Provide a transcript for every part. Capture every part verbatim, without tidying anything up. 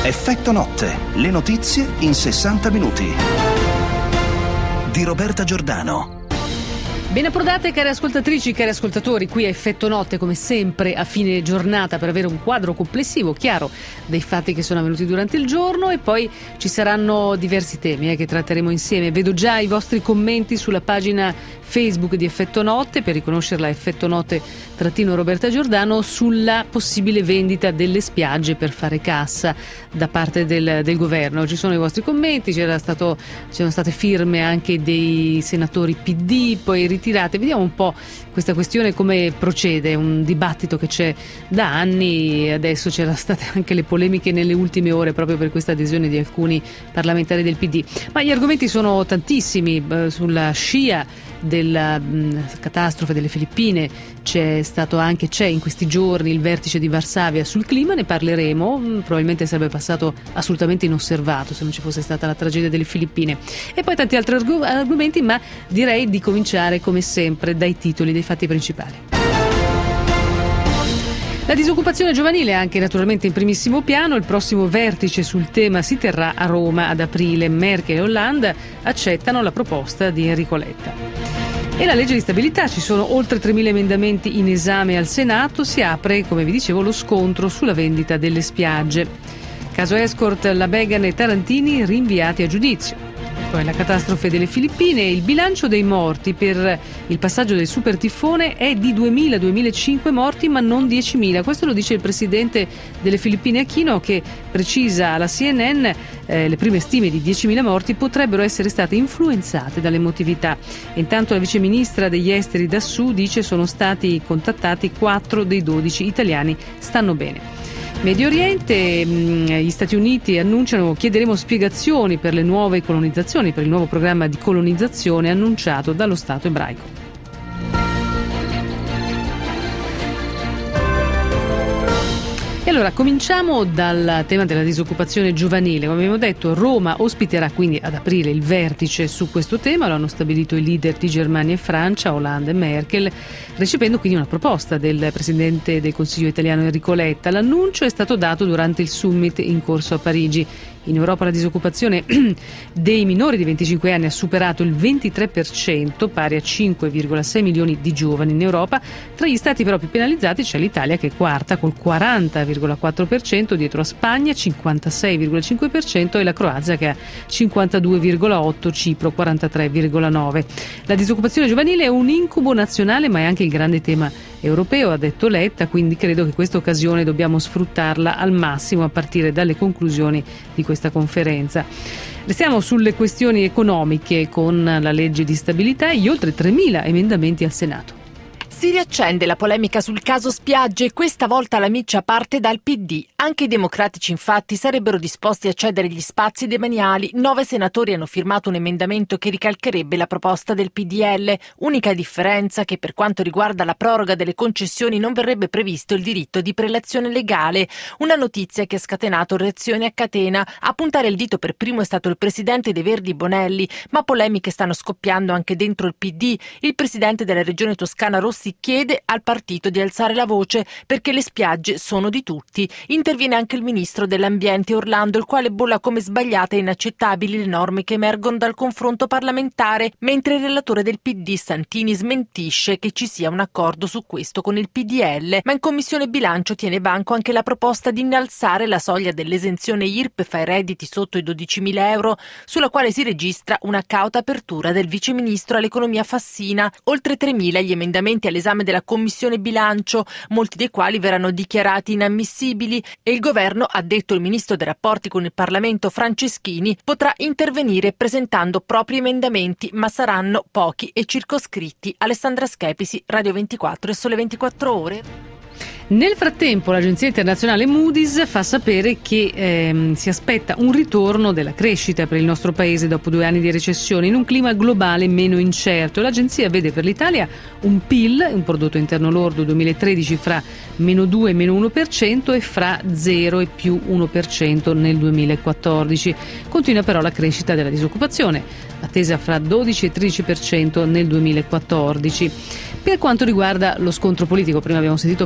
Effetto notte, le notizie in sessanta minuti. Di Roberta Giordano. Ben approdate cari ascoltatrici, cari ascoltatori, qui a Effetto Notte come sempre a fine giornata per avere un quadro complessivo chiaro dei fatti che sono avvenuti durante il giorno, e poi ci saranno diversi temi eh, che tratteremo insieme. Vedo già i vostri commenti sulla pagina Facebook di Effetto Notte, per riconoscerla Effetto Notte trattino Roberta Giordano, sulla possibile vendita delle spiagge per fare cassa da parte del, del governo. Ci sono i vostri commenti, c'era stato, c'erano state firme anche dei senatori P D, poi ritirate. Vediamo un po' questa questione come procede, un dibattito che c'è da anni, adesso c'erano state anche le polemiche nelle ultime ore proprio per questa adesione di alcuni parlamentari del P D. Ma gli argomenti sono tantissimi, eh, sulla scia della mh, catastrofe delle Filippine c'è stato anche, c'è in questi giorni il vertice di Varsavia sul clima, ne parleremo, mh, probabilmente sarebbe passato assolutamente inosservato se non ci fosse stata la tragedia delle Filippine, e poi tanti altri arg- argomenti, ma direi di cominciare come sempre dai titoli, dei fatti principali. La disoccupazione giovanile è anche naturalmente in primissimo piano. Il prossimo vertice sul tema si terrà a Roma ad aprile. Merkel e Hollande accettano la proposta di Enrico Letta. E la legge di stabilità, ci sono oltre tremila emendamenti in esame al Senato, si apre, come vi dicevo, lo scontro sulla vendita delle spiagge. Caso escort, la Began e Tarantini rinviati a giudizio. Poi la catastrofe delle Filippine, il bilancio dei morti per il passaggio del super tifone è di duemila duemilacinque morti ma non diecimila. Questo lo dice il presidente delle Filippine Aquino, che precisa alla C N N eh, le prime stime di diecimila morti potrebbero essere state influenzate dall'emotività. Intanto la viceministra degli esteri Dassù dice sono stati contattati quattro dei dodici italiani, stanno bene. Medio Oriente, gli Stati Uniti annunciano, chiederemo spiegazioni per le nuove colonizzazioni, per il nuovo programma di colonizzazione annunciato dallo Stato ebraico. E allora cominciamo dal tema della disoccupazione giovanile. Come abbiamo detto, Roma ospiterà quindi ad aprile il vertice su questo tema, lo hanno stabilito i leader di Germania e Francia, Hollande e Merkel, recependo quindi una proposta del Presidente del Consiglio italiano Enrico Letta. L'annuncio è stato dato durante il summit in corso a Parigi. In Europa la disoccupazione dei minori di venticinque anni ha superato il ventitré per cento, pari a cinque virgola sei milioni di giovani in Europa. Tra gli stati però più penalizzati c'è l'Italia, che è quarta col quaranta virgola quattro per cento, dietro a Spagna cinquantasei virgola cinque per cento e la Croazia che ha cinquantadue virgola otto, Cipro quarantatré virgola nove. La disoccupazione giovanile è un incubo nazionale ma è anche il grande tema europeo, ha detto Letta, quindi credo che questa occasione dobbiamo sfruttarla al massimo a partire dalle conclusioni di questa conferenza. Restiamo sulle questioni economiche con la legge di stabilità e gli oltre tremila emendamenti al Senato. Si riaccende la polemica sul caso spiagge, questa volta la miccia parte dal P D. Anche i democratici infatti sarebbero disposti a cedere gli spazi demaniali. Nove senatori hanno firmato un emendamento che ricalcherebbe la proposta del P D L. Unica differenza che per quanto riguarda la proroga delle concessioni non verrebbe previsto il diritto di prelazione legale. Una notizia che ha scatenato reazioni a catena. A puntare il dito per primo è stato il presidente dei Verdi Bonelli, ma polemiche stanno scoppiando anche dentro il P D. Il presidente della regione toscana Rossi chiede al partito di alzare la voce perché le spiagge sono di tutti. Interviene anche il ministro dell'ambiente Orlando, il quale bolla come sbagliate e inaccettabili le norme che emergono dal confronto parlamentare, mentre il relatore del P D Santini smentisce che ci sia un accordo su questo con il P D L, ma in commissione bilancio tiene banco anche la proposta di innalzare la soglia dell'esenzione I R P E F ai redditi sotto i dodicimila euro, sulla quale si registra una cauta apertura del viceministro all'economia Fassina. Oltre tremila gli emendamenti all'esame della Commissione Bilancio, molti dei quali verranno dichiarati inammissibili, e il governo, ha detto il ministro dei rapporti con il Parlamento Franceschini, potrà intervenire presentando propri emendamenti, ma saranno pochi e circoscritti. Alessandra Schepisi, Radio ventiquattro e Sole ventiquattro Ore. Nel frattempo l'agenzia internazionale Moody's fa sapere che ehm, si aspetta un ritorno della crescita per il nostro paese dopo due anni di recessione in un clima globale meno incerto. L'agenzia vede per l'Italia un P I L, un prodotto interno lordo duemilatredici, fra meno due e meno uno per cento e fra zero e più uno per cento nel duemilaquattordici. Continua però la crescita della disoccupazione, attesa fra dodici e tredici per cento nel duemilaquattordici. Per quanto riguarda lo scontro politico, prima abbiamo sentito parlare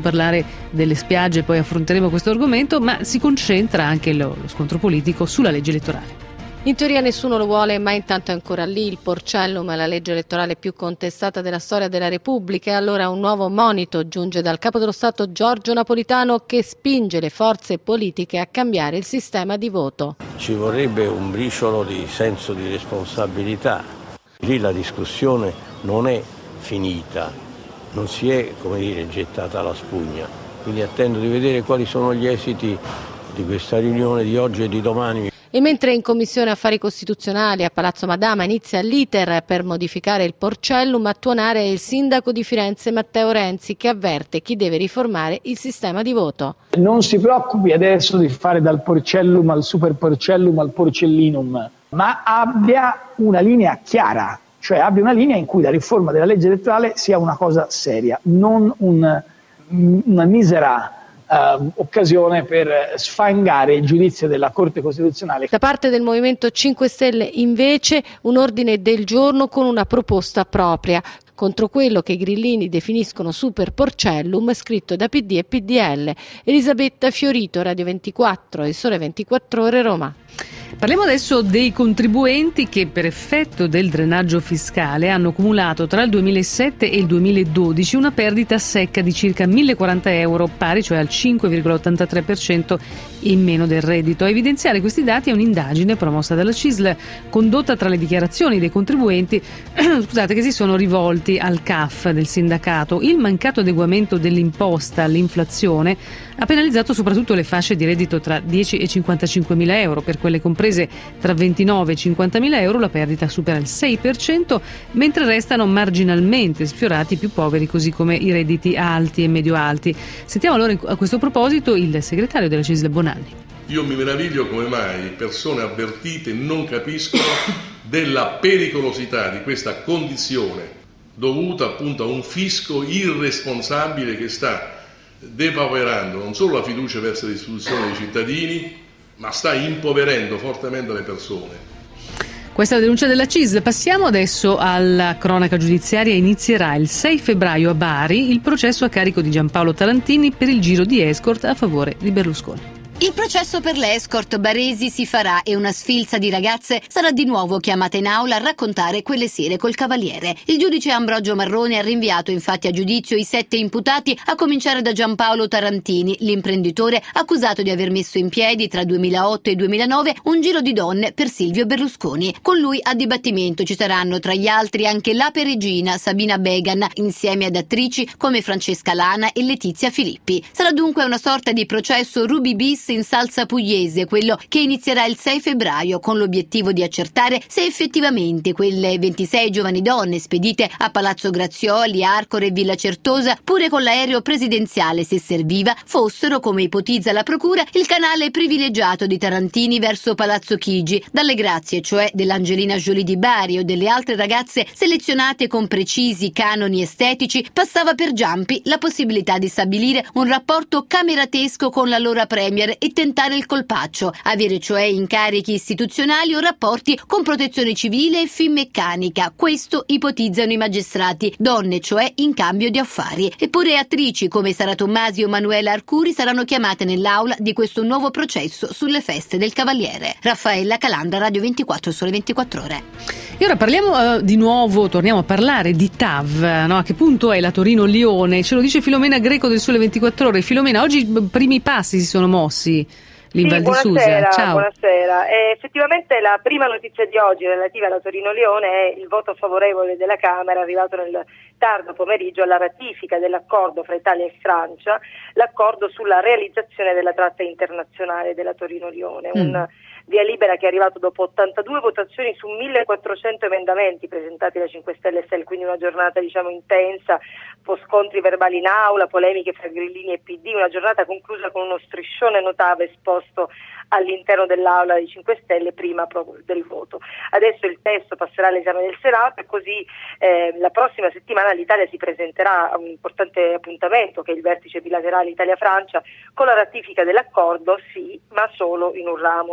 delle spiagge, poi affronteremo questo argomento, ma si concentra anche lo, lo scontro politico sulla legge elettorale. In teoria nessuno lo vuole, ma intanto è ancora lì il Porcellum, la legge elettorale più contestata della storia della Repubblica. E allora un nuovo monito giunge dal Capo dello Stato Giorgio Napolitano, che spinge le forze politiche a cambiare il sistema di voto. Ci vorrebbe un briciolo di senso di responsabilità. Lì la discussione non è finita, non si è, come dire, gettata la spugna. Quindi attendo di vedere quali sono gli esiti di questa riunione di oggi e di domani. E mentre in Commissione Affari Costituzionali a Palazzo Madama inizia l'iter per modificare il Porcellum, a tuonare il sindaco di Firenze Matteo Renzi, che avverte chi deve riformare il sistema di voto. Non si preoccupi adesso di fare dal Porcellum al Super Porcellum al Porcellinum, ma abbia una linea chiara, cioè abbia una linea in cui la riforma della legge elettorale sia una cosa seria, non un, una misera Uh, occasione per sfangare il giudizio della Corte Costituzionale. Da parte del Movimento cinque Stelle invece un ordine del giorno con una proposta propria contro quello che i grillini definiscono Super Porcellum, scritto da P D e P D L. Elisabetta Fiorito, Radio ventiquattro e Sole ventiquattro Ore, Roma. Parliamo adesso dei contribuenti che per effetto del drenaggio fiscale hanno accumulato tra il duemilasette e il duemiladodici una perdita secca di circa millequaranta euro, pari cioè al cinque virgola ottantatré per cento in meno del reddito. A evidenziare questi dati è un'indagine promossa dalla C I S L, condotta tra le dichiarazioni dei contribuenti scusate, che si sono rivolti al C A F del sindacato. Il mancato adeguamento dell'imposta all'inflazione ha penalizzato soprattutto le fasce di reddito tra dieci e cinquantacinquemila euro. Per quelle comprese tra ventinove e cinquantamila euro la perdita supera il sei per cento, mentre restano marginalmente sfiorati i più poveri, così come i redditi alti e medio-alti. Sentiamo allora a questo proposito il segretario della C I S L Bonanni. Io mi meraviglio come mai persone avvertite non capiscono della pericolosità di questa condizione dovuta appunto a un fisco irresponsabile che sta depauperando non solo la fiducia verso le istituzioni dei cittadini, ma sta impoverendo fortemente le persone. Questa è la denuncia della C I S L. Passiamo adesso alla cronaca giudiziaria. Inizierà il sei febbraio a Bari il processo a carico di Giampaolo Tarantini per il giro di escort a favore di Berlusconi. Il processo per le escort baresi si farà e una sfilza di ragazze sarà di nuovo chiamata in aula a raccontare quelle sere col Cavaliere. Il giudice Ambrogio Marrone ha rinviato infatti a giudizio i sette imputati, a cominciare da Giampaolo Tarantini, l'imprenditore accusato di aver messo in piedi tra duemilaotto e duemilanove un giro di donne per Silvio Berlusconi. Con lui a dibattimento ci saranno tra gli altri anche l'ape regina Sabina Began, insieme ad attrici come Francesca Lana e Letizia Filippi. Sarà dunque una sorta di processo Ruby bis in salsa pugliese, quello che inizierà il sei febbraio con l'obiettivo di accertare se effettivamente quelle ventisei giovani donne spedite a Palazzo Grazioli, Arcore e Villa Certosa, pure con l'aereo presidenziale se serviva, fossero, come ipotizza la procura, il canale privilegiato di Tarantini verso Palazzo Chigi, dalle grazie cioè dell'Angelina Jolie di Bari o delle altre ragazze selezionate con precisi canoni estetici. Passava per Giampi la possibilità di stabilire un rapporto cameratesco con l'allora premier e tentare il colpaccio, avere cioè incarichi istituzionali o rapporti con protezione civile e Finmeccanica. Questo ipotizzano i magistrati, donne cioè in cambio di affari. Eppure attrici come Sara Tommasi o Manuela Arcuri saranno chiamate nell'aula di questo nuovo processo sulle feste del Cavaliere. Raffaella Calandra, Radio ventiquattro, Sole ventiquattro Ore. E ora parliamo uh, di nuovo, torniamo a parlare di T A V, no? A che punto è la Torino-Lione? Ce lo dice Filomena Greco del Sole ventiquattro Ore. Filomena, oggi i primi passi si sono mossi lì in Val di Susa. Ciao. Buonasera. E effettivamente la prima notizia di oggi relativa alla Torino-Lione è il voto favorevole della Camera arrivato nel tardo pomeriggio alla ratifica dell'accordo fra Italia e Francia, l'accordo sulla realizzazione della tratta internazionale della Torino-Lione, mm. un via libera che è arrivato dopo ottantadue votazioni su millequattrocento emendamenti presentati da cinque Stelle e S E L, quindi una giornata diciamo intensa, scontri verbali in aula, polemiche fra grillini e P D, una giornata conclusa con uno striscione notable esposto all'interno dell'aula dei cinque Stelle prima proprio del voto. Adesso il testo passerà all'esame del Senato e così eh, la prossima settimana l'Italia si presenterà a un importante appuntamento che è il vertice bilaterale Italia-Francia con la ratifica dell'accordo, sì, ma solo in un ramo naturalmente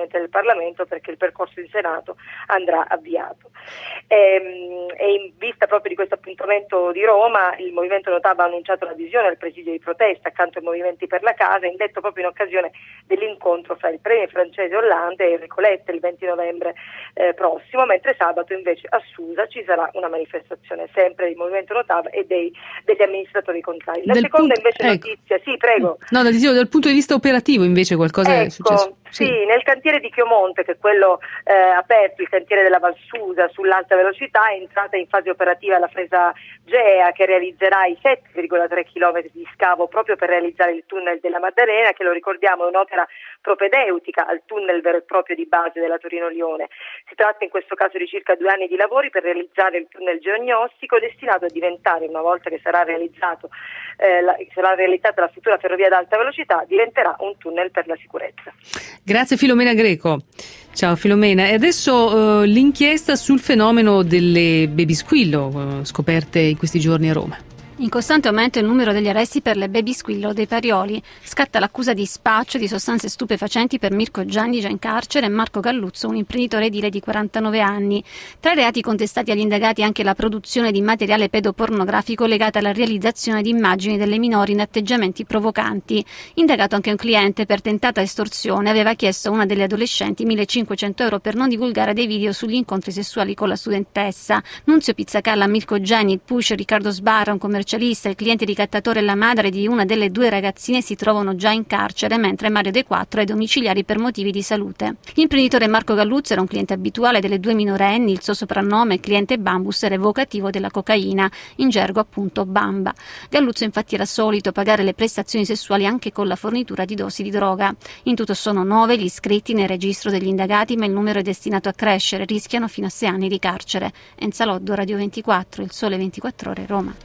Presidente del Parlamento, perché il percorso in Senato andrà avviato. E, e in vista proprio di questo appuntamento di Roma, il Movimento No TAV ha annunciato l'adesione al presidio di protesta accanto ai Movimenti per la Casa, indetto proprio in occasione dell'incontro fra il premier francese Hollande e Enrico Letta il venti novembre eh, prossimo, mentre sabato invece a Susa ci sarà una manifestazione sempre del Movimento No TAV e dei, degli amministratori contrari. La Del seconda punto, invece ecco. notizia, sì prego. No, dicevo, dal punto di vista operativo invece qualcosa ecco, è successo? Sì, sì, nel cantiere di Chiomonte, che è quello eh, aperto, il cantiere della Valsusa sull'alta velocità, è entrata in fase operativa la fresa Gea, che realizzerà i sette virgola tre chilometri di scavo proprio per realizzare il tunnel della Maddalena, che lo ricordiamo è un'opera propedeutica al tunnel vero e proprio di base della Torino-Lione. Si tratta in questo caso di circa due anni di lavori per realizzare il tunnel geognostico, destinato a diventare, una volta che sarà realizzato eh, la, sarà realizzata la futura ferrovia ad alta velocità, diventerà un tunnel per la sicurezza. Grazie Filomena Greco. Ciao Filomena. E adesso uh, l'inchiesta sul fenomeno delle baby squillo uh, scoperte in questi giorni a Roma. In costante aumento il numero degli arresti per le baby squillo dei Parioli. Scatta l'accusa di spaccio di sostanze stupefacenti per Mirko Gianni, già in carcere, e Marco Galluzzo, un imprenditore edile di quarantanove anni. Tra i reati contestati agli indagati anche la produzione di materiale pedopornografico legata alla realizzazione di immagini delle minori in atteggiamenti provocanti. Indagato anche un cliente per tentata estorsione, aveva chiesto a una delle adolescenti millecinquecento euro per non divulgare dei video sugli incontri sessuali con la studentessa. Nunzio Pizzacalla, Mirko Gianni, il pusher Riccardo Sbarra, un commercialista, il cliente ricattatore e la madre di una delle due ragazzine si trovano già in carcere, mentre Mario De Quattro è domiciliari per motivi di salute. L'imprenditore Marco Galluzzo era un cliente abituale delle due minorenni, il suo soprannome, cliente Bambus, era evocativo della cocaina, in gergo appunto Bamba. Galluzzo infatti era solito pagare le prestazioni sessuali anche con la fornitura di dosi di droga. In tutto sono nove gli iscritti nel registro degli indagati, ma il numero è destinato a crescere, rischiano fino a sei anni di carcere. Enza Loddo, Radio ventiquattro, Il Sole ventiquattro Ore, Roma.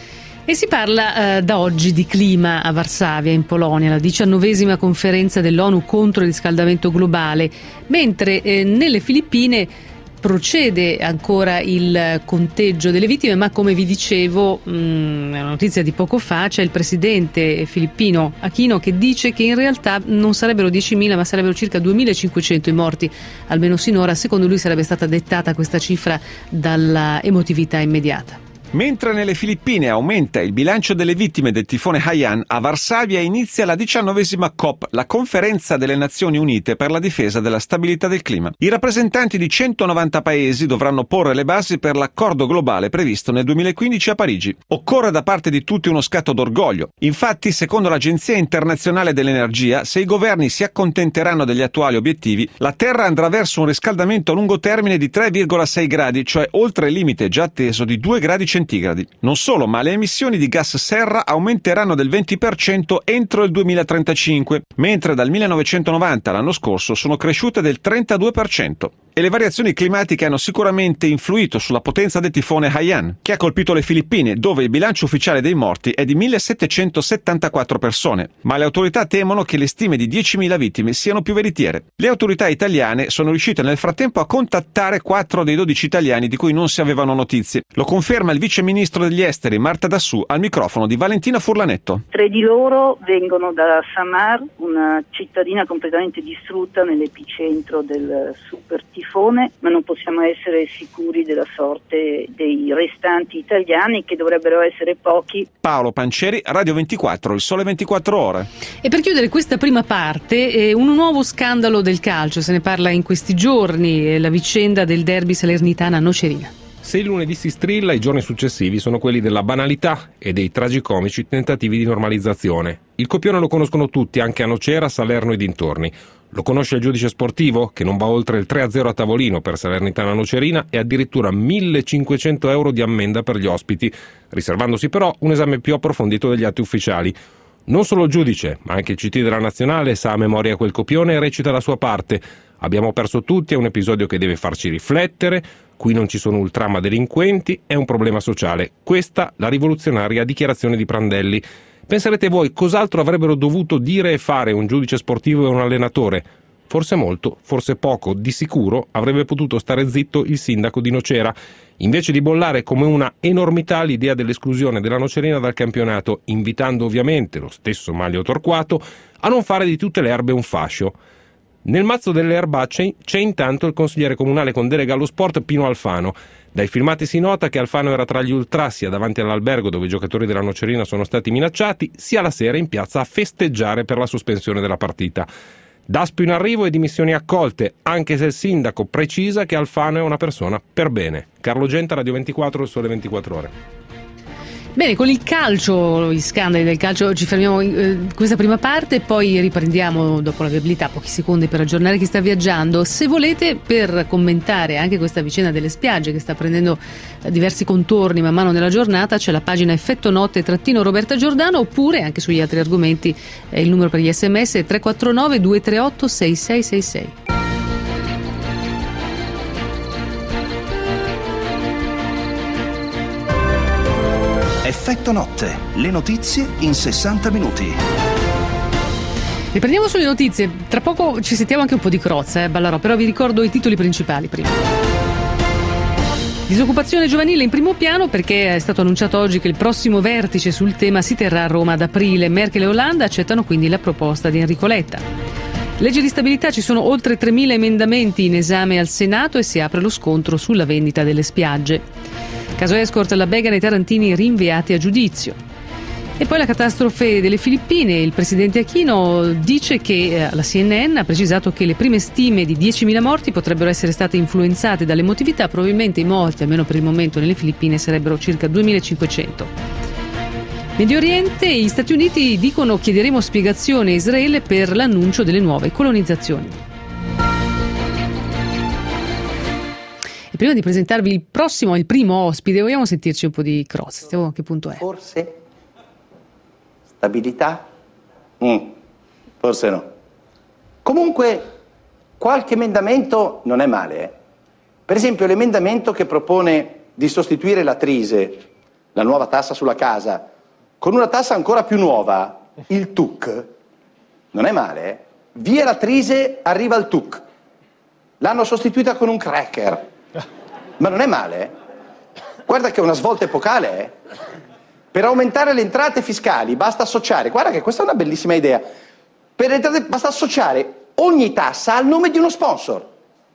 E si parla eh, da oggi di clima a Varsavia, in Polonia, la diciannovesima conferenza dell'ONU contro il riscaldamento globale, mentre eh, nelle Filippine procede ancora il conteggio delle vittime, ma come vi dicevo, mh, è una notizia di poco fa, c'è il presidente filippino Aquino che dice che in realtà non sarebbero diecimila ma sarebbero circa duemilacinquecento i morti, almeno sinora. Secondo lui sarebbe stata dettata questa cifra dalla emotività immediata. Mentre nelle Filippine aumenta il bilancio delle vittime del tifone Haiyan, a Varsavia inizia la diciannovesima COP, la Conferenza delle Nazioni Unite per la difesa della stabilità del clima. I rappresentanti di centonovanta paesi dovranno porre le basi per l'accordo globale previsto nel duemilaquindici a Parigi. Occorre da parte di tutti uno scatto d'orgoglio. Infatti, secondo l'Agenzia Internazionale dell'Energia, se i governi si accontenteranno degli attuali obiettivi, la Terra andrà verso un riscaldamento a lungo termine di tre virgola sei gradi, cioè oltre il limite già atteso di due gradi centigradi. Non solo, ma le emissioni di gas serra aumenteranno del venti per cento entro il duemilatrentacinque, mentre dal millenovecentonovanta all'anno scorso sono cresciute del trentadue per cento. E le variazioni climatiche hanno sicuramente influito sulla potenza del tifone Haiyan, che ha colpito le Filippine, dove il bilancio ufficiale dei morti è di millesettecentosettantaquattro persone, ma le autorità temono che le stime di diecimila vittime siano più veritiere. Le autorità italiane sono riuscite nel frattempo a contattare quattro dei dodici italiani di cui non si avevano notizie. Lo conferma il vice ministro degli esteri Marta Dassù al microfono di Valentina Furlanetto. Tre di loro vengono da Samar, una cittadina completamente distrutta nell'epicentro del super tifone, ma non possiamo essere sicuri della sorte dei restanti italiani, che dovrebbero essere pochi. Paolo Pancieri, Radio ventiquattro, Il Sole ventiquattro Ore. E per chiudere questa prima parte, eh, un nuovo scandalo del calcio, se ne parla in questi giorni, eh, la vicenda del derby Salernitana-Nocerina. Se il lunedì si strilla, i giorni successivi sono quelli della banalità e dei tragicomici tentativi di normalizzazione. Il copione lo conoscono tutti, anche a Nocera, Salerno e dintorni. Lo conosce il giudice sportivo, che non va oltre il tre a zero a tavolino per Salernitana Nocerina e addirittura millecinquecento euro di ammenda per gli ospiti, riservandosi però un esame più approfondito degli atti ufficiali. Non solo il giudice, ma anche il C T della Nazionale sa a memoria quel copione e recita la sua parte. Abbiamo perso tutti, è un episodio che deve farci riflettere, qui non ci sono ultrama delinquenti, è un problema sociale. Questa la rivoluzionaria dichiarazione di Prandelli. Penserete voi cos'altro avrebbero dovuto dire e fare un giudice sportivo e un allenatore? Forse molto, forse poco, di sicuro avrebbe potuto stare zitto il sindaco di Nocera, invece di bollare come una enormità l'idea dell'esclusione della Nocerina dal campionato, invitando ovviamente lo stesso Manlio Torquato a non fare di tutte le erbe un fascio. Nel mazzo delle erbacce c'è intanto il consigliere comunale con delega allo sport Pino Alfano. Dai filmati si nota che Alfano era tra gli ultras sia davanti all'albergo dove i giocatori della Nocerina sono stati minacciati, sia la sera in piazza a festeggiare per la sospensione della partita. Daspo in arrivo e dimissioni accolte, anche se il sindaco precisa che Alfano è una persona per bene. Carlo Genta, Radio ventiquattro, il Sole ventiquattro Ore. Bene, con il calcio, gli scandali del calcio, ci fermiamo in eh, questa prima parte e poi riprendiamo dopo la viabilità, pochi secondi per aggiornare chi sta viaggiando. Se volete, per commentare anche questa vicenda delle spiagge che sta prendendo eh, diversi contorni man mano nella giornata, c'è la pagina Effetto Notte trattino Roberta Giordano, oppure anche sugli altri argomenti eh, il numero per gli sms è tre quattro nove due tre otto sei sei sei sei. Effetto Notte, le notizie in sessanta minuti. Riprendiamo sulle notizie, tra poco ci sentiamo anche un po' di Crozza, eh, Ballarò, però vi ricordo i titoli principali prima. Disoccupazione giovanile in primo piano perché è stato annunciato oggi che il prossimo vertice sul tema si terrà a Roma ad aprile. Merkel e Hollande accettano quindi la proposta di Enrico Letta. Legge di stabilità, ci sono oltre tremila emendamenti in esame al Senato e si apre lo scontro sulla vendita delle spiagge. Caso escort, la Began e Tarantini rinviati a giudizio. E poi la catastrofe delle Filippine. Il presidente Aquino dice che la C N N ha precisato che le prime stime di diecimila morti potrebbero essere state influenzate dall'emotività. Probabilmente i morti, almeno per il momento, nelle Filippine sarebbero circa duemilacinquecento. Medio Oriente, gli Stati Uniti dicono chiederemo spiegazioni a Israele per l'annuncio delle nuove colonizzazioni. Prima di presentarvi il prossimo, il primo ospite, vogliamo sentirci un po' di Crozza. A che punto è? Forse? Stabilità? Mm, forse no. Comunque, qualche emendamento non è male. Eh? Per esempio, l'emendamento che propone di sostituire la Trise, la nuova tassa sulla casa, con una tassa ancora più nuova, il T U C, non è male. Eh? Via la Trise, arriva il T U C. L'hanno sostituita con un cracker. Ma non è male, eh? Guarda che è una svolta epocale, eh? Per aumentare le entrate fiscali basta associare, guarda che questa è una bellissima idea, per le entrate basta associare ogni tassa al nome di uno sponsor.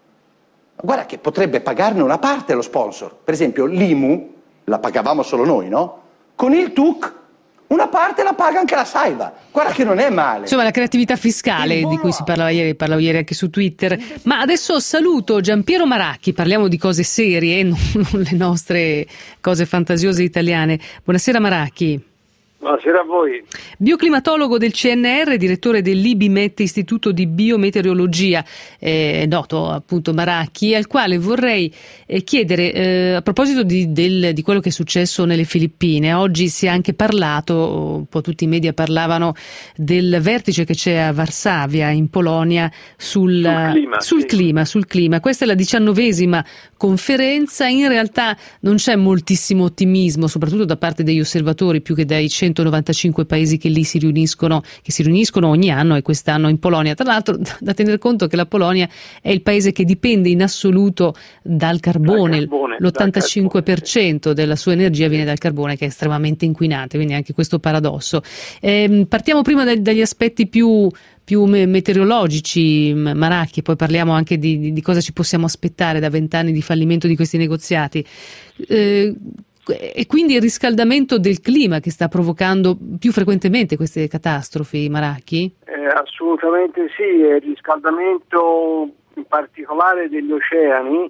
Guarda che potrebbe pagarne una parte lo sponsor, per esempio l'I M U, la pagavamo solo noi, no? Con il T U C una parte la paga anche la Saiva, guarda che non è male. Insomma, la creatività fiscale di cui si parlava ieri, parlavo ieri anche su Twitter. Ma adesso saluto Giampiero Maracchi, parliamo di cose serie, non, non le nostre cose fantasiose italiane. Buonasera Maracchi. Buonasera a voi. Bioclimatologo del C N R, direttore dell'Ibimet, Istituto di Biometeorologia, è eh, noto appunto Maracchi, al quale vorrei eh, chiedere eh, a proposito di, del, di quello che è successo nelle Filippine. Oggi si è anche parlato, un po' tutti i media parlavano del vertice che c'è a Varsavia in Polonia sul, sul, clima, sul sì. clima, sul clima. Questa è la diciannovesima conferenza, in realtà non c'è moltissimo ottimismo, soprattutto da parte degli osservatori più che dai centonovantacinque paesi che lì si riuniscono, che si riuniscono ogni anno e quest'anno in Polonia. Tra l'altro da tenere conto che la Polonia è il paese che dipende in assoluto dal carbone, dal carbone l'ottantacinque per cento dal carbone, sì. della sua energia viene dal carbone, che è estremamente inquinante, quindi anche questo paradosso. Eh, partiamo prima da, dagli aspetti più più meteorologici, Maracchi, poi parliamo anche di, di, di cosa ci possiamo aspettare da vent'anni di fallimento di questi negoziati. Eh, e quindi il riscaldamento del clima che sta provocando più frequentemente queste catastrofi, Maracchi? Eh, assolutamente sì, il riscaldamento in particolare degli oceani,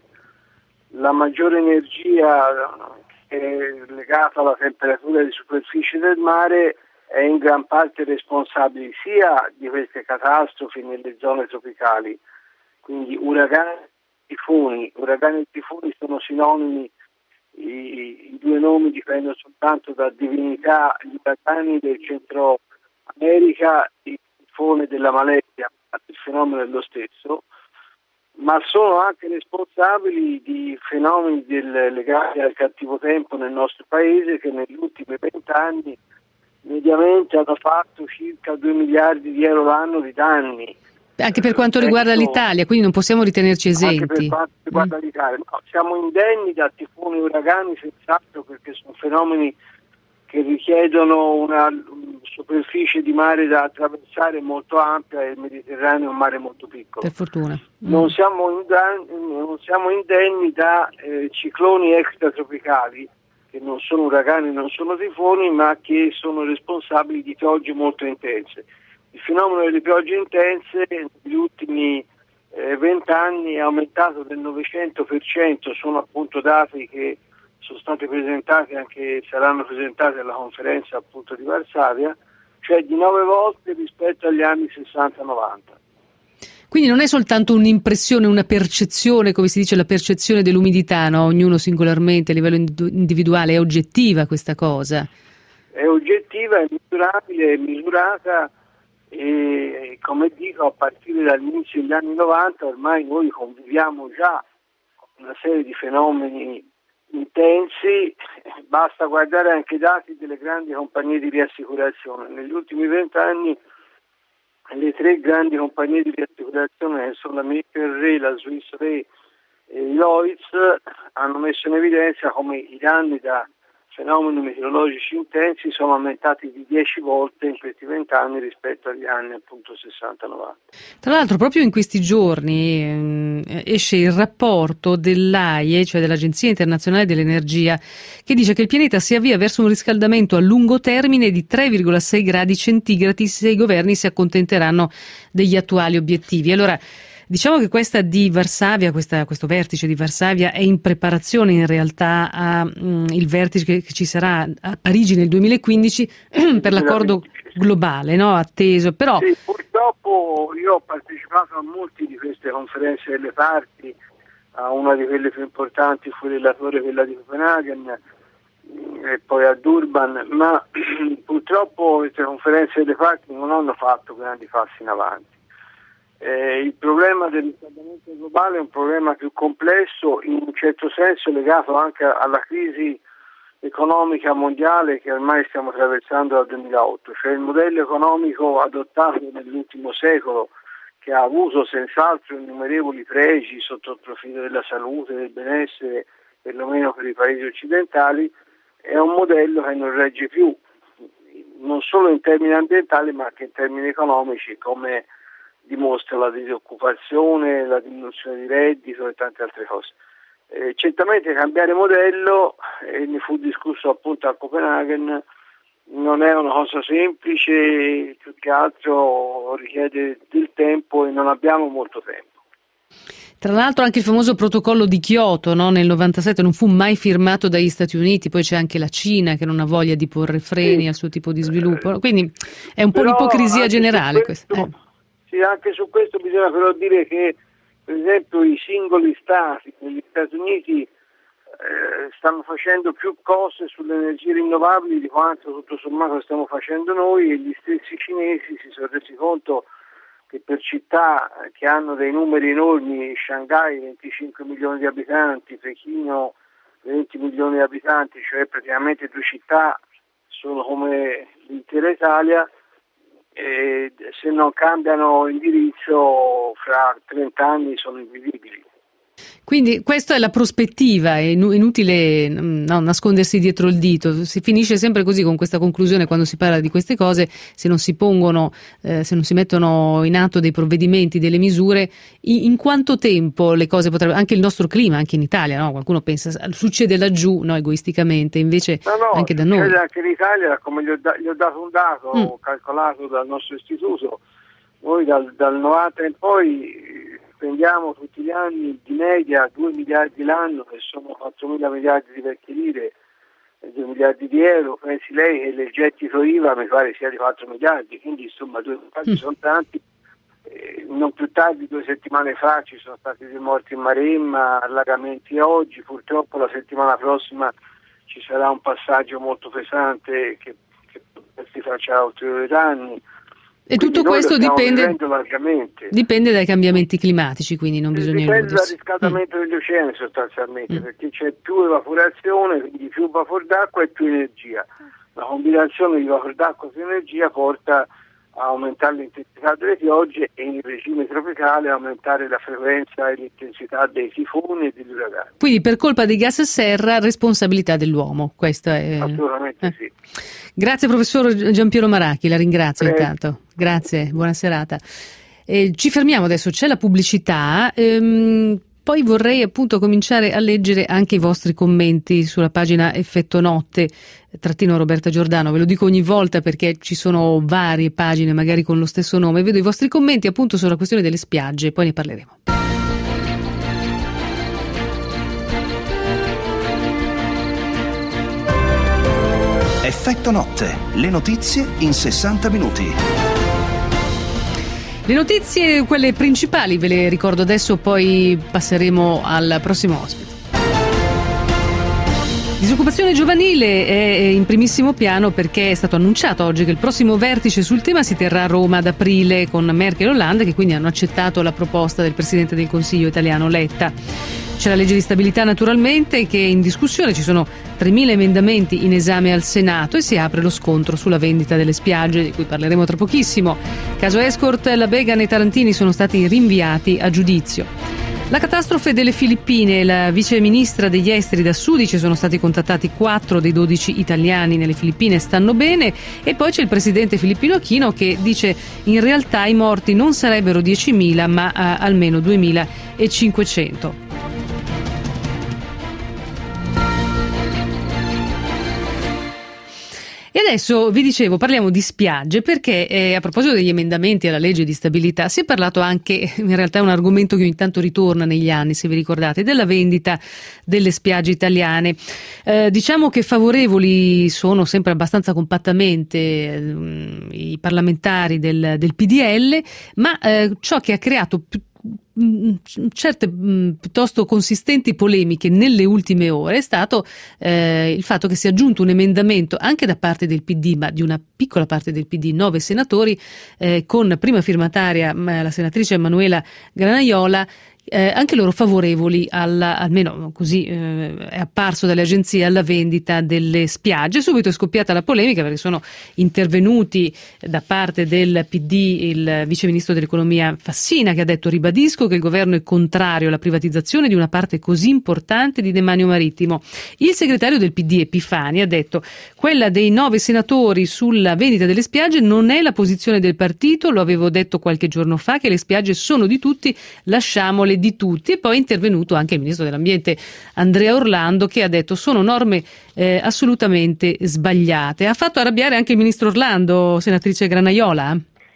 la maggiore energia che è legata alla temperatura di superficie del mare è in gran parte responsabile sia di queste catastrofi nelle zone tropicali, quindi uragani e tifoni. Uragani e tifoni sono sinonimi, i, i due nomi dipendono soltanto da divinità. Gli uragani del Centro America, il tifone della Malesia, il fenomeno è lo stesso, ma sono anche responsabili di fenomeni del, legati al cattivo tempo nel nostro paese, che negli ultimi vent'anni mediamente hanno fatto circa due miliardi di euro l'anno di danni. Anche per quanto riguarda ecco, l'Italia, quindi non possiamo ritenerci esenti. Anche per quanto riguarda mm. l'Italia. No, siamo indenni da tifoni e uragani senz'altro, perché sono fenomeni che richiedono una superficie di mare da attraversare molto ampia, e il Mediterraneo è un mare molto piccolo. Per fortuna. Mm. Non siamo indanni, non siamo indenni da eh, cicloni extratropicali, che non sono uragani, non sono tifoni, ma che sono responsabili di piogge molto intense. Il fenomeno delle piogge intense negli ultimi vent'anni eh, è aumentato del novecento per cento, sono appunto dati che sono stati presentati, anche saranno presentati alla conferenza appunto di Varsavia, cioè di nove volte rispetto agli anni sessanta novanta. Quindi non è soltanto un'impressione, una percezione, come si dice, la percezione dell'umidità, no? Ognuno singolarmente a livello individuale, è oggettiva questa cosa? È oggettiva, è misurabile, è misurata, e come dico, a partire dall'inizio degli anni novanta ormai noi conviviamo già con una serie di fenomeni intensi. Basta guardare anche i dati delle grandi compagnie di riassicurazione. Negli ultimi vent'anni le tre grandi compagnie di riassicurazione, che sono l'American Re, la Swiss Re e il Lloyds, hanno messo in evidenza come i danni da fenomeni meteorologici intensi sono aumentati di dieci volte in questi vent'anni rispetto agli anni appunto sessanta novanta. Tra l'altro proprio in questi giorni eh, esce il rapporto dell'A I E, cioè dell'Agenzia Internazionale dell'Energia, che dice che il pianeta si avvia verso un riscaldamento a lungo termine di tre virgola sei gradi centigradi se i governi si accontenteranno degli attuali obiettivi. Allora, diciamo che questa di Varsavia, questa, questo vertice di Varsavia è in preparazione in realtà al vertice che, che ci sarà a Parigi nel duemilaquindici per l'accordo globale, no? Atteso. Però sì, purtroppo io ho partecipato a molti di queste conferenze delle parti, a una di quelle più importanti fu il relatore, quella di Copenaghen, e poi a Durban, ma purtroppo queste conferenze delle parti non hanno fatto grandi passi in avanti. Eh, il problema del riscaldamento globale è un problema più complesso, in un certo senso legato anche alla crisi economica mondiale che ormai stiamo attraversando dal duemilaotto, cioè il modello economico adottato nell'ultimo secolo, che ha avuto senz'altro innumerevoli pregi sotto il profilo della salute, del benessere, perlomeno per i paesi occidentali, è un modello che non regge più, non solo in termini ambientali ma anche in termini economici, come dimostra la disoccupazione, la diminuzione di reddito e tante altre cose. Eh, certamente cambiare modello, e ne fu discusso appunto a Copenaghen, non è una cosa semplice, più che altro richiede del tempo e non abbiamo molto tempo. Tra l'altro anche il famoso protocollo di Kyoto, no? Nel novantasette non fu mai firmato dagli Stati Uniti, poi c'è anche la Cina che non ha voglia di porre freni sì. al suo tipo di sviluppo, quindi è un po' però l'ipocrisia generale. Questo, questa. Eh. Sì, anche su questo bisogna però dire che per esempio i singoli stati, negli Stati Uniti, eh, stanno facendo più cose sulle energie rinnovabili di quanto tutto sommato stiamo facendo noi, e gli stessi cinesi si sono resi conto che per città che hanno dei numeri enormi, Shanghai venticinque milioni di abitanti, Pechino venti milioni di abitanti, cioè praticamente due città sono come l'intera Italia, e se non cambiano indirizzo fra trenta anni sono invivibili. Quindi questa è la prospettiva, è inutile no, nascondersi dietro il dito, si finisce sempre così con questa conclusione quando si parla di queste cose, se non si pongono, eh, se non si mettono in atto dei provvedimenti, delle misure, in, in quanto tempo le cose potrebbero, anche il nostro clima, anche in Italia, no? Qualcuno pensa succede laggiù, no, egoisticamente, invece no, no, anche da noi. Anche in Italia, come gli ho, da, gli ho dato un dato mm. calcolato dal nostro istituto, noi dal, dal novanta in poi spendiamo tutti gli anni di media due miliardi l'anno, che sono quattromila miliardi di vecchie lire, e due miliardi di euro. Pensi lei che il gettito I V A mi pare sia di quattro miliardi, quindi insomma due miliardi mm. sono tanti. Eh, non più tardi, due settimane fa, ci sono stati dei morti in Maremma, allagamenti oggi, purtroppo la settimana prossima ci sarà un passaggio molto pesante che, che si faccia ulteriori danni. E tutto questo dipende, largamente. dipende dai cambiamenti climatici, quindi non bisogna dipende illudersi. Dipende dal riscaldamento mm. degli oceani sostanzialmente, mm. perché c'è più evaporazione, quindi più vapor d'acqua e più energia. La combinazione di vapor d'acqua e più energia porta aumentare l'intensità delle piogge e in regime tropicale aumentare la frequenza e l'intensità dei tifoni e degli uragani. Quindi per colpa dei gas serra responsabilità dell'uomo, questa è... Assolutamente eh. sì. Grazie professor Giampiero Maracchi, la ringrazio Prego. intanto. Grazie, buona serata. Eh, ci fermiamo adesso, c'è la pubblicità. Ehm, Poi vorrei appunto cominciare a leggere anche i vostri commenti sulla pagina Effetto Notte, trattino Roberta Giordano, ve lo dico ogni volta perché ci sono varie pagine magari con lo stesso nome, vedo i vostri commenti appunto sulla questione delle spiagge, poi ne parleremo. Effetto Notte, le notizie in sessanta minuti. Le notizie, quelle principali, ve le ricordo adesso, poi passeremo al prossimo ospite. Disoccupazione giovanile è in primissimo piano perché è stato annunciato oggi che il prossimo vertice sul tema si terrà a Roma ad aprile con Merkel e Hollande, che quindi hanno accettato la proposta del Presidente del Consiglio italiano Letta. C'è la legge di stabilità naturalmente che è in discussione, ci sono tremila emendamenti in esame al Senato e si apre lo scontro sulla vendita delle spiagge, di cui parleremo tra pochissimo. Caso Escort, la Began e Tarantini sono stati rinviati a giudizio. La catastrofe delle Filippine, la vice ministra degli esteri da Sudice, sono stati contattati quattro dei dodici italiani nelle Filippine, stanno bene, e poi c'è il presidente filippino Aquino che dice in realtà i morti non sarebbero diecimila ma uh, almeno duemilacinquecento. E adesso vi dicevo, parliamo di spiagge perché eh, a proposito degli emendamenti alla legge di stabilità si è parlato anche, in realtà è un argomento che ogni tanto ritorna negli anni, se vi ricordate, della vendita delle spiagge italiane. Eh, diciamo che favorevoli sono sempre abbastanza compattamente eh, i parlamentari del, del P D L, ma eh, ciò che ha creato più certe mh, piuttosto consistenti polemiche nelle ultime ore è stato eh, il fatto che si è aggiunto un emendamento anche da parte del P D, ma di una piccola parte del P D, nove senatori, eh, con prima firmataria mh, la senatrice Emanuela Granaiola, Eh, anche loro favorevoli alla, almeno così eh, è apparso dalle agenzie, alla vendita delle spiagge. Subito è scoppiata la polemica perché sono intervenuti da parte del P D il vice ministro dell'economia Fassina, che ha detto: ribadisco che il governo è contrario alla privatizzazione di una parte così importante di demanio marittimo. Il segretario del P D Epifani ha detto: quella dei nove senatori sulla vendita delle spiagge non è la posizione del partito, lo avevo detto qualche giorno fa che le spiagge sono di tutti, lasciamole di tutti. E poi è intervenuto anche il ministro dell'ambiente Andrea Orlando, che ha detto sono norme eh, assolutamente sbagliate. Ha fatto arrabbiare anche il ministro Orlando, senatrice Granaiola?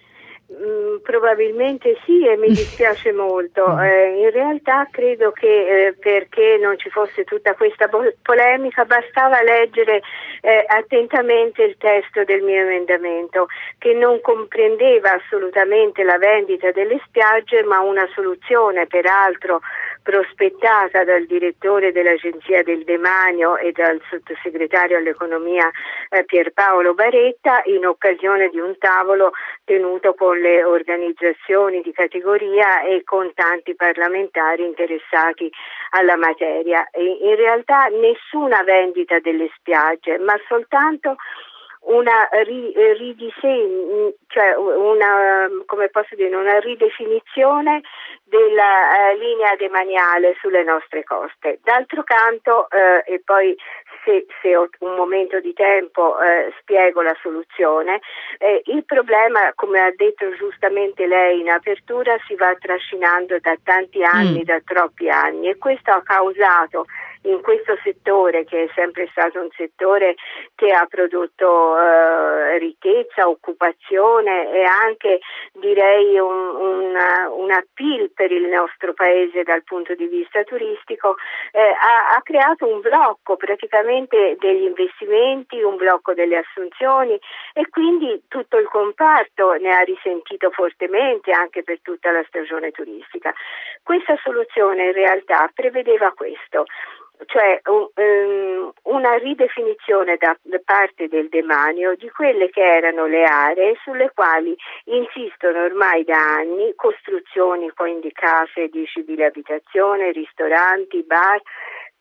Mm, probabilmente sì, e mi dispiace molto. Eh, in realtà credo che eh, perché non ci fosse tutta questa po- polemica bastava leggere eh, attentamente il testo del mio emendamento, che non comprendeva assolutamente la vendita delle spiagge, ma una soluzione peraltro prospettata dal direttore dell'Agenzia del Demanio e dal sottosegretario all'economia eh, Pierpaolo Baretta in occasione di un tavolo tenuto con le organizzazioni di categoria e con tanti parlamentari interessati alla materia. E in realtà nessuna vendita delle spiagge, ma soltanto una ri, ridisegno, cioè una, come posso dire, una ridefinizione della uh, linea demaniale sulle nostre coste. D'altro canto, uh, e poi se, se ho un momento di tempo uh, spiego la soluzione, eh, il problema, come ha detto giustamente lei in apertura, si va trascinando da tanti anni, mm. da troppi anni, e questo ha causato in questo settore, che è sempre stato un settore che ha prodotto eh, ricchezza, occupazione e anche, direi, un, un, un appeal per il nostro paese dal punto di vista turistico, eh, ha, ha creato un blocco praticamente degli investimenti, un blocco delle assunzioni, e quindi tutto il comparto ne ha risentito fortemente anche per tutta la stagione turistica. Questa soluzione in realtà prevedeva questo, cioè um, una ridefinizione da, da parte del demanio di quelle che erano le aree sulle quali insistono ormai da anni costruzioni, quindi case di civile abitazione, ristoranti, bar,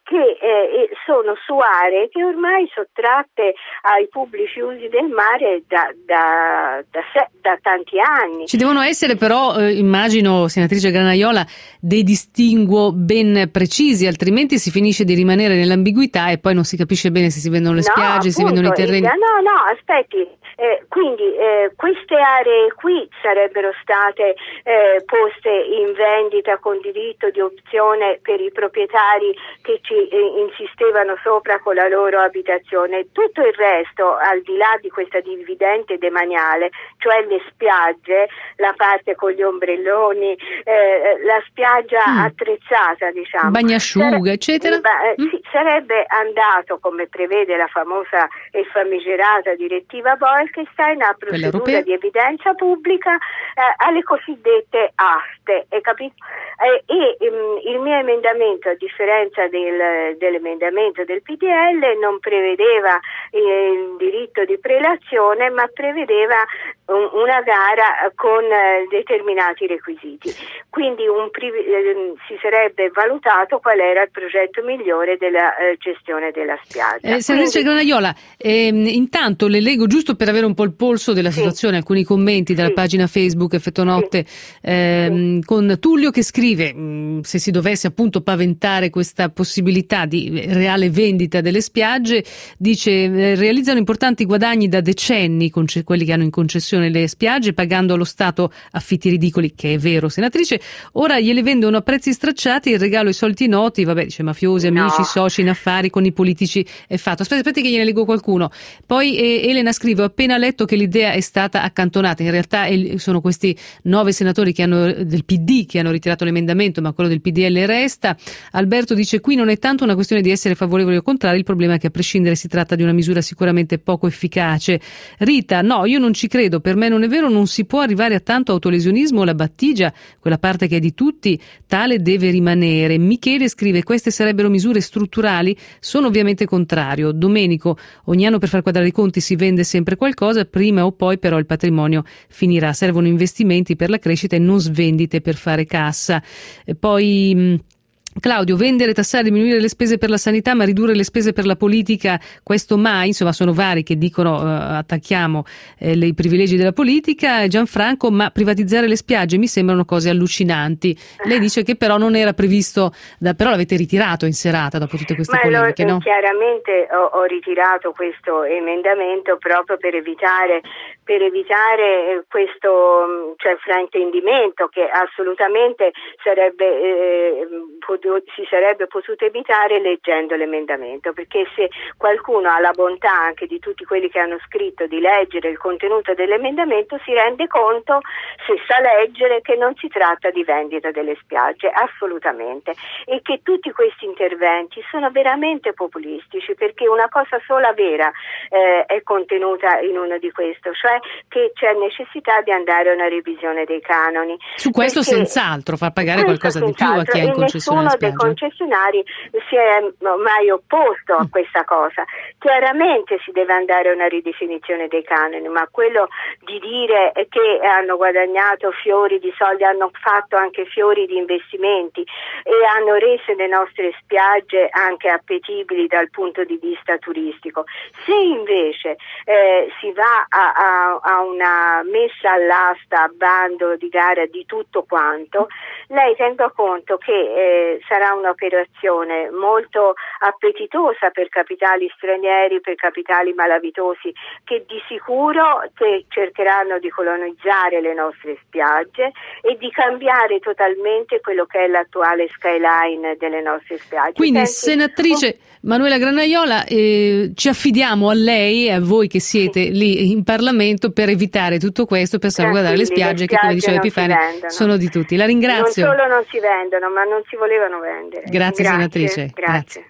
che eh, sono su aree che ormai sottratte ai pubblici usi del mare da, da, da, se, da tanti anni. Ci devono essere però, eh, immagino, senatrice Granaiola, dei distinguo ben precisi, altrimenti si finisce di rimanere nell'ambiguità e poi non si capisce bene se si vendono le no, spiagge, appunto, si vendono i terreni. No, no, aspetti. Eh, quindi eh, queste aree qui sarebbero state eh, poste in vendita con diritto di opzione per i proprietari che ci eh, insistevano sopra con la loro abitazione. Tutto il resto, al di là di questa dividende demaniale, cioè le spiagge, la parte con gli ombrelloni, eh, la spiaggia mm. attrezzata, diciamo, bagnasciuga, sare- eccetera, eh, mm. sì, sarebbe andato, come prevede la famosa e famigerata direttiva Bolkestein, a procedura di evidenza pubblica eh, alle cosiddette aste, hai capito? Eh, e um, il mio emendamento, a differenza del, dell'emendamento del P D L, non prevedeva eh, il diritto di prelazione, ma prevedeva un, una gara con eh, determinati requisiti. Quindi un priv- eh, si sarebbe valutato qual era il progetto migliore della eh, gestione della spiaggia. Eh, senatrice Quindi... Granaiola, ehm, intanto le leggo giusto per avere un po' il polso della sì. situazione, alcuni commenti dalla sì. pagina Facebook Effetto Notte, sì. ehm, sì. con Tullio che scrive mh, se si dovesse appunto paventare questa possibilità di reale vendita delle spiagge, dice eh, realizzano importanti guadagni da decenni conce- quelli che hanno in concessione le spiagge, pagando allo Stato affitti ridicoli, che è vero senatrice, ora gliele vendono a prezzi stracciati, il regalo ai soliti noti, vabbè, dice mafiosi, amici, no. soci in affari con i politici è fatto. Aspetta, aspetta che gliene leggo qualcuno. Poi eh, Elena scrive: ho appena letto che l'idea è stata accantonata. In realtà eh, sono questi nove senatori che hanno, del P D che hanno ritirato l'emendamento, ma quello del P D L resta. Alberto dice: qui non è tanto una questione di essere favorevoli o contrari, il problema è che a prescindere si tratta di una misura sicuramente poco efficace. Rita: no, io non ci credo, per me non è vero, non si può arrivare a tanto autolesionismo, la battigia, quella parte che è di tutti, tale deve rimanere. Michele scrive: queste sarebbero misure strutturali, sono ovviamente contrario. Domenico: ogni anno per far quadrare i conti si vende sempre qualcosa, prima o poi però il patrimonio finirà, servono investimenti per la crescita e non svendite per fare cassa. E poi mh, Claudio: vendere, tassare, diminuire le spese per la sanità ma ridurre le spese per la politica, questo mai. Insomma, sono vari che dicono uh, attacchiamo eh, i privilegi della politica. Gianfranco: ma privatizzare le spiagge mi sembrano cose allucinanti. Lei dice che però non era previsto, da, però l'avete ritirato in serata dopo tutte queste ma polemiche, lo, no? Chiaramente ho, ho ritirato questo emendamento proprio per evitare per evitare questo, cioè, fraintendimento che assolutamente sarebbe eh, potuto, si sarebbe potuto evitare leggendo l'emendamento, perché se qualcuno ha la bontà, anche di tutti quelli che hanno scritto, di leggere il contenuto dell'emendamento, si rende conto, se sa leggere, che non si tratta di vendita delle spiagge, assolutamente, e che tutti questi interventi sono veramente populistici, perché una cosa sola vera eh, è contenuta in uno di questo, cioè che c'è necessità di andare a una revisione dei canoni. Su questo senz'altro, far pagare qualcosa di più a chi ha in concessione la spiaggia. Nessuno dei concessionari si è mai opposto a questa cosa. Chiaramente si deve andare a una ridefinizione dei canoni, ma quello di dire che hanno guadagnato fiori di soldi, hanno fatto anche fiori di investimenti e hanno reso le nostre spiagge anche appetibili dal punto di vista turistico. Se invece eh, si va a, a a una messa all'asta, a bando di gara di tutto quanto, lei tenga conto che eh, sarà un'operazione molto appetitosa per capitali stranieri, per capitali malavitosi, che di sicuro che cercheranno di colonizzare le nostre spiagge e di cambiare totalmente quello che è l'attuale skyline delle nostre spiagge. Quindi, Pensi, senatrice Manuela Granaiola, eh, ci affidiamo a lei e a voi che siete sì. lì in Parlamento per evitare tutto questo, per salvaguardare le spiagge, le spiagge che, come diceva Epifania, sono di tutti. La ringrazio. Non solo non si vendono, ma non si volevano vendere. Grazie, grazie senatrice. Grazie.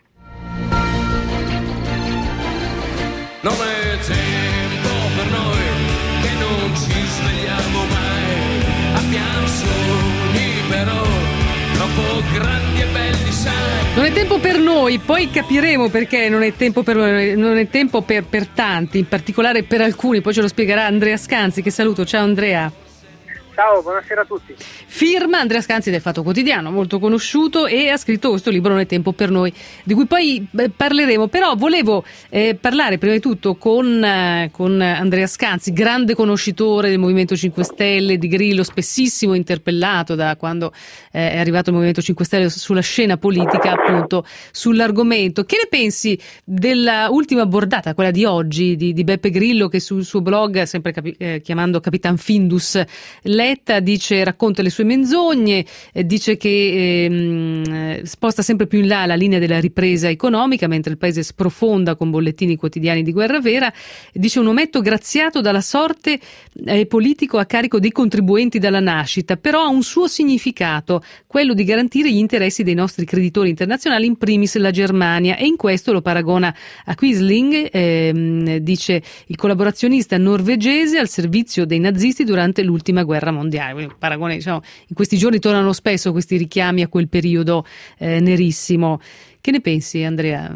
Non è tempo per noi che non ci svegliamo mai. Abbiamo sogni però troppo grandi e belli, sai. Non è tempo per noi, poi capiremo perché non è tempo per noi, non è tempo per, per tanti, in particolare per alcuni, poi ce lo spiegherà Andrea Scanzi, che saluto. Ciao Andrea. Ciao, buonasera a tutti. Firma Andrea Scanzi del Fatto Quotidiano, molto conosciuto, e ha scritto questo libro Non è tempo per noi, di cui poi eh, parleremo. Però volevo eh, parlare prima di tutto con, eh, con Andrea Scanzi, grande conoscitore del Movimento cinque Stelle, di Grillo, spessissimo interpellato da quando eh, è arrivato il Movimento cinque Stelle sulla scena politica, appunto sull'argomento. Che ne pensi della ultima bordata, quella di oggi, di, di Beppe Grillo, che sul suo blog, sempre capi, eh, chiamando Capitan Findus, Letta dice, racconta le sue menzogne, eh, dice che ehm, sposta sempre più in là la linea della ripresa economica mentre il paese sprofonda con bollettini quotidiani di guerra vera, dice un ometto graziato dalla sorte eh, politico a carico dei contribuenti dalla nascita, però ha un suo significato, quello di garantire gli interessi dei nostri creditori internazionali, in primis la Germania, e in questo lo paragona a Quisling, ehm, dice il collaborazionista norvegese al servizio dei nazisti durante l'ultima guerra mondiale. Paragone, diciamo, in questi giorni tornano spesso questi richiami a quel periodo eh, nerissimo. Che ne pensi, Andrea?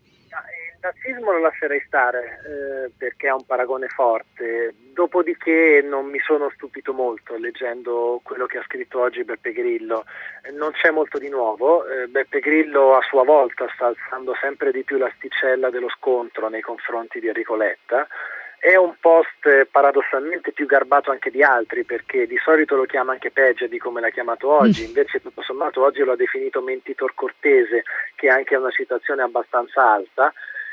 Il nazismo lo lascerei stare eh, perché ha un paragone forte, dopodiché non mi sono stupito molto leggendo quello che ha scritto oggi Beppe Grillo. Non c'è molto di nuovo, eh, Beppe Grillo a sua volta sta alzando sempre di più l'asticella dello scontro nei confronti di Enrico Letta. È un post paradossalmente più garbato anche di altri, perché di solito lo chiama anche peggio di come l'ha chiamato oggi, invece tutto sommato oggi lo ha definito mentitor cortese, che anche è una citazione abbastanza alta.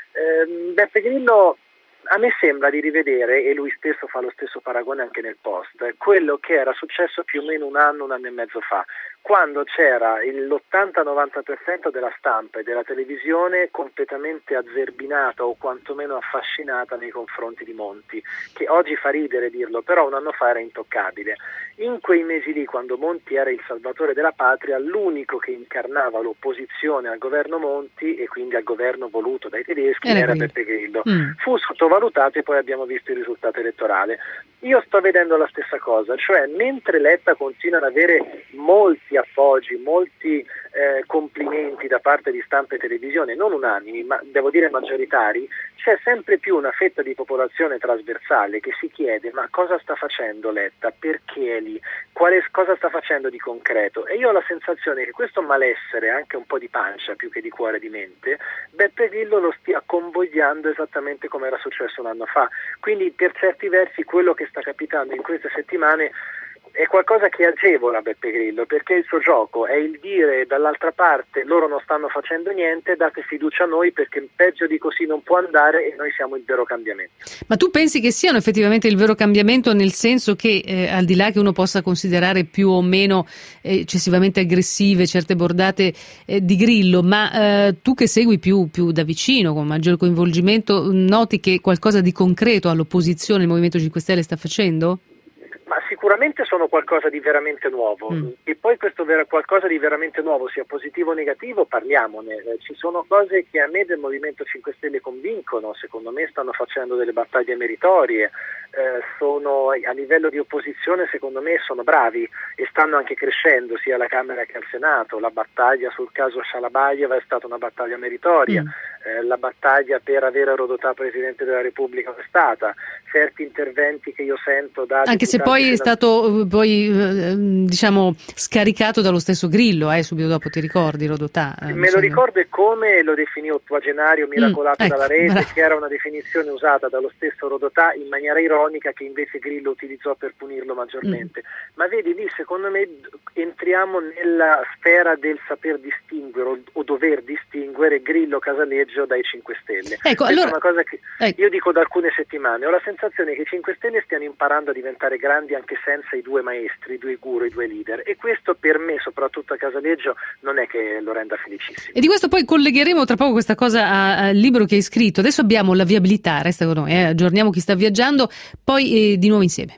Eh, Beppe Grillo a me sembra di rivedere, e lui stesso fa lo stesso paragone anche nel post, quello che era successo più o meno un anno, un anno e mezzo fa, quando c'era l'ottanta novanta per cento della stampa e della televisione completamente azzerbinata o quantomeno affascinata nei confronti di Monti, che oggi fa ridere dirlo, però un anno fa era intoccabile. In quei mesi lì, quando Monti era il salvatore della patria, l'unico che incarnava l'opposizione al governo Monti e quindi al governo voluto dai tedeschi era, era Beppe Grillo. Mm. Fu sottovalutato e poi abbiamo visto il risultato elettorale. Io sto vedendo la stessa cosa, cioè mentre Letta continua ad avere molti appoggi, molti eh, complimenti da parte di stampa e televisione, non unanimi, ma devo dire maggioritari, c'è sempre più una fetta di popolazione trasversale che si chiede: ma cosa sta facendo Letta? Perché è lì? Quale, cosa sta facendo di concreto? E io ho la sensazione che questo malessere, anche un po' di pancia più che di cuore e di mente, Beppe Grillo lo stia convogliando esattamente come era successo un anno fa. Quindi per certi versi quello che sta capitando in queste settimane è qualcosa che agevola Beppe Grillo, perché il suo gioco è il dire dall'altra parte loro non stanno facendo niente, date fiducia a noi perché peggio di così non può andare e noi siamo il vero cambiamento. Ma tu pensi che siano effettivamente il vero cambiamento, nel senso che eh, al di là che uno possa considerare più o meno eh, eccessivamente aggressive certe bordate eh, di Grillo, ma eh, tu che segui più, più da vicino, con maggior coinvolgimento, noti che qualcosa di concreto all'opposizione il Movimento cinque Stelle sta facendo? Ma sicuramente sono qualcosa di veramente nuovo, mm. e poi questo ver- qualcosa di veramente nuovo, sia positivo o negativo, parliamone. Eh, ci sono cose che a me del Movimento cinque Stelle convincono, secondo me stanno facendo delle battaglie meritorie, eh, sono a livello di opposizione secondo me sono bravi e stanno anche crescendo sia alla Camera che al Senato. La battaglia sul caso Shalabayeva è stata una battaglia meritoria, mm. eh, la battaglia per avere Rodotà Presidente della Repubblica è stata, certi interventi che io sento da anche se poi è stato poi diciamo scaricato dallo stesso Grillo, eh, subito dopo, ti ricordi Rodotà? Eh, Me lo ricordo, e come lo definì ottuagenario miracolato mm, ecco, dalla rete, bravo. Che era una definizione usata dallo stesso Rodotà in maniera ironica, che invece Grillo utilizzò per punirlo maggiormente. Mm. Ma vedi, lì secondo me entriamo nella sfera del saper distinguere o, o dover distinguere Grillo Casaleggio dai cinque Stelle. Ecco, Questa allora, è una cosa che ecco. io dico da alcune settimane, ho la sensazione che i cinque Stelle stiano imparando a diventare grandi anche senza i due maestri, i due guru, i due leader, e questo per me, soprattutto a Casaleggio, non è che lo renda felicissimo. E di questo poi collegheremo tra poco questa cosa al libro che hai scritto. Adesso abbiamo la viabilità, resta con noi, eh? aggiorniamo chi sta viaggiando, poi eh, di nuovo insieme.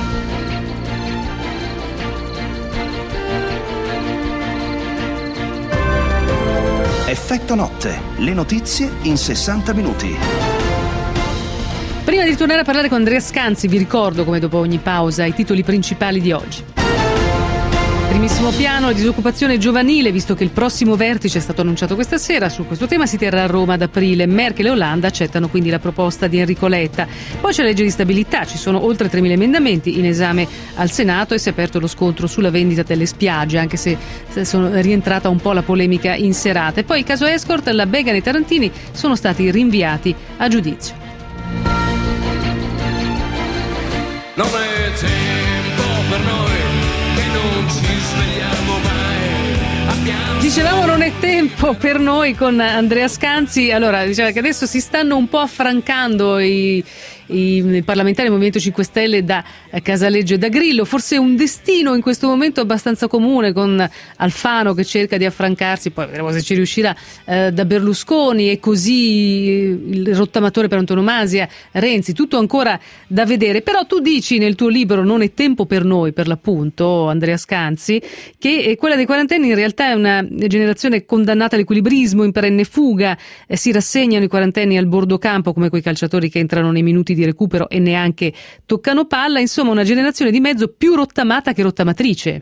Effetto notte, le notizie in sessanta minuti. Prima di tornare a parlare con Andrea Scanzi, vi ricordo, come dopo ogni pausa, i titoli principali di oggi. primissimo piano la disoccupazione giovanile, visto che il prossimo vertice è stato annunciato questa sera. Su questo tema si terrà a Roma ad aprile. Merkel e Hollande accettano quindi la proposta di Enrico Letta. Poi c'è la legge di stabilità, ci sono oltre tremila emendamenti in esame al Senato e si è aperto lo scontro sulla vendita delle spiagge, anche se è rientrata un po' la polemica in serata. E poi il caso Escort, la Began e i Tarantini sono stati rinviati a giudizio. Non è tempo per noi che non ci svegliamo mai. Abbiamo... Dicevamo non è tempo per noi con Andrea Scanzi. Allora, diceva che adesso si stanno un po' affrancando i, i parlamentari del Movimento cinque Stelle da Casaleggio e da Grillo. Forse un destino in questo momento abbastanza comune, con Alfano che cerca di affrancarsi, poi vedremo se ci riuscirà, eh, da Berlusconi, e così il rottamatore per antonomasia Renzi. Tutto ancora da vedere. Però tu dici nel tuo libro Non è tempo per noi, per l'appunto, Andrea Scanzi, che quella dei quarantenni in realtà è una generazione condannata all'equilibrismo, in perenne fuga, eh, si rassegnano i quarantenni al bordo campo come quei calciatori che entrano nei minuti di recupero e neanche toccano palla. Insomma, una generazione di mezzo più rottamata che rottamatrice.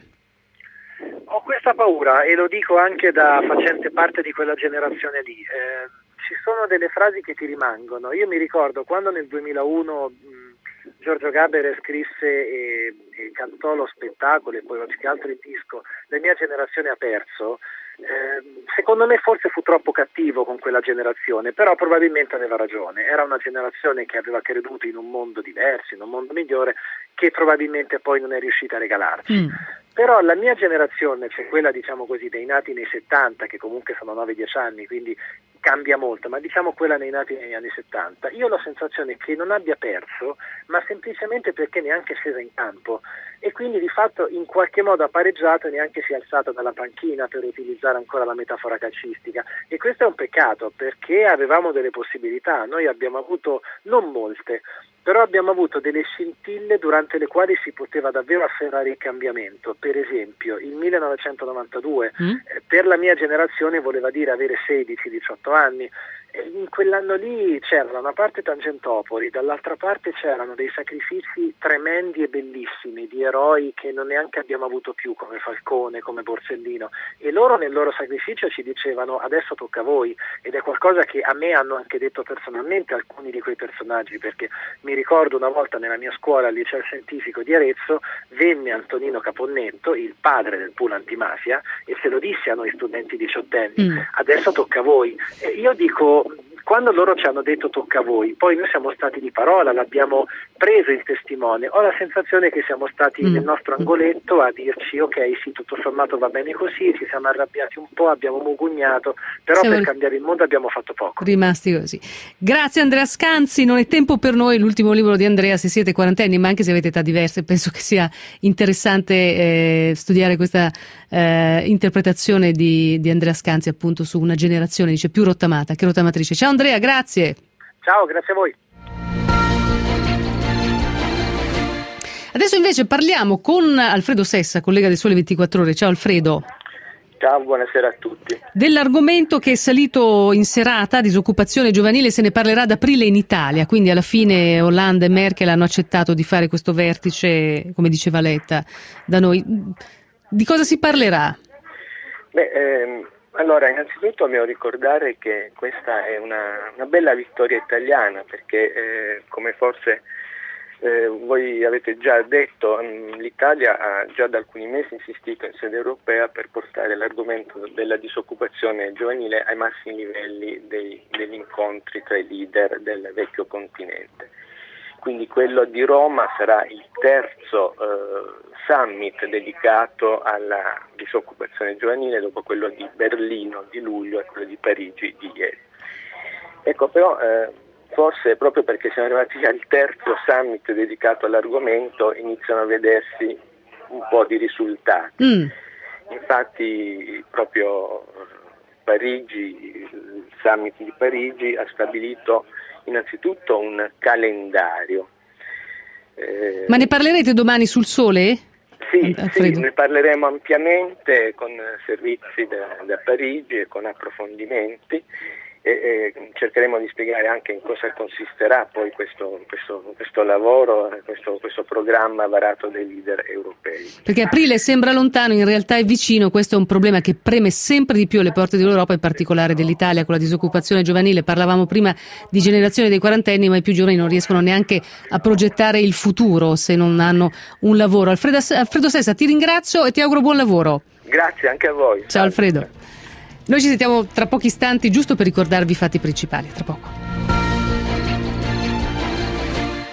Ho questa paura e lo dico anche da facente parte di quella generazione lì. Eh, ci sono delle frasi che ti rimangono. Io mi ricordo quando nel duemilauno mh, Giorgio Gaber scrisse e, e cantò lo spettacolo e poi più che altro il disco La mia generazione ha perso. Eh, secondo me forse fu troppo cattivo con quella generazione, però probabilmente aveva ragione. Era una generazione che aveva creduto in un mondo diverso, in un mondo migliore, che probabilmente poi non è riuscita a regalarci. Mm. Però la mia generazione, cioè quella diciamo così dei nati nei settanta, che comunque sono nove dieci anni, quindi cambia molto, ma diciamo quella dei nati negli anni settanta, io ho la sensazione che non abbia perso, ma semplicemente perché neanche scesa in campo, e quindi di fatto in qualche modo ha pareggiato e neanche si è alzata dalla panchina, per utilizzare ancora la metafora calcistica. E questo è un peccato, perché avevamo delle possibilità. Noi abbiamo avuto, non molte, però abbiamo avuto delle scintille durante le quali si poteva davvero afferrare il cambiamento. Per esempio il millenovecentonovantadue mm. eh, per la mia generazione voleva dire avere sedici diciotto anni. In quell'anno lì c'era da una parte Tangentopoli, dall'altra parte c'erano dei sacrifici tremendi e bellissimi di eroi che non neanche abbiamo avuto più, come Falcone, come Borsellino, e loro nel loro sacrificio ci dicevano adesso tocca a voi, ed è qualcosa che a me hanno anche detto personalmente alcuni di quei personaggi, perché mi ricordo una volta nella mia scuola al liceo scientifico di Arezzo venne Antonino Caponnetto, il padre del pool antimafia, e se lo disse a noi studenti diciottenni, mm. adesso tocca a voi. E io dico, quando loro ci hanno detto tocca a voi, poi noi siamo stati di parola, l'abbiamo preso in testimone, ho la sensazione che siamo stati mm. nel nostro angoletto a dirci ok, sì, tutto sommato va bene così, ci siamo arrabbiati un po', abbiamo mugugnato, però siamo per cambiare il mondo abbiamo fatto poco. Rimasti così. Grazie Andrea Scanzi. Non è tempo per noi, l'ultimo libro di Andrea, se siete quarantenni, ma anche se avete età diverse, penso che sia interessante eh, studiare questa eh, interpretazione di, di Andrea Scanzi, appunto, su una generazione, dice, più rottamata che rottamatrice. Ciao Andrea, grazie. Ciao, grazie a voi. Adesso invece parliamo con Alfredo Sessa, collega del Sole ventiquattro Ore. Ciao Alfredo. Ciao, buonasera a tutti. Dell'argomento che è salito in serata, disoccupazione giovanile, se ne parlerà ad aprile in Italia, quindi alla fine Hollande e Merkel hanno accettato di fare questo vertice, come diceva Letta, da noi. Di cosa si parlerà? Beh, ehm... Allora, innanzitutto dobbiamo ricordare che questa è una, una bella vittoria italiana, perché eh, come forse eh, voi avete già detto, mh, l'Italia ha già da alcuni mesi insistito in sede europea per portare l'argomento della disoccupazione giovanile ai massimi livelli dei, degli incontri tra i leader del vecchio continente. Quindi quello di Roma sarà il terzo eh, summit dedicato alla disoccupazione giovanile, dopo quello di Berlino di luglio e quello di Parigi di ieri. Ecco, però eh, forse proprio perché siamo arrivati al terzo summit dedicato all'argomento iniziano a vedersi un po' di risultati. Mm. Infatti proprio Parigi, il summit di Parigi ha stabilito innanzitutto un calendario. Eh, Ma ne parlerete domani sul Sole? Sì, sì, ne parleremo ampiamente con servizi da, da Parigi e con approfondimenti, e, e cercheremo di spiegare anche in cosa consisterà poi questo, questo, questo lavoro, questo, questo programma varato dai leader europei. Perché aprile sembra lontano, in realtà è vicino. Questo è un problema che preme sempre di più alle porte dell'Europa, in particolare dell'Italia, con la disoccupazione giovanile. Parlavamo prima di generazione dei quarantenni, ma i più giovani non riescono neanche a progettare il futuro se non hanno un lavoro. Alfredo, Alfredo Sessa, ti ringrazio e ti auguro buon lavoro. Grazie anche a voi. Ciao Alfredo. Noi ci sentiamo tra pochi istanti, giusto per ricordarvi i fatti principali. Tra poco.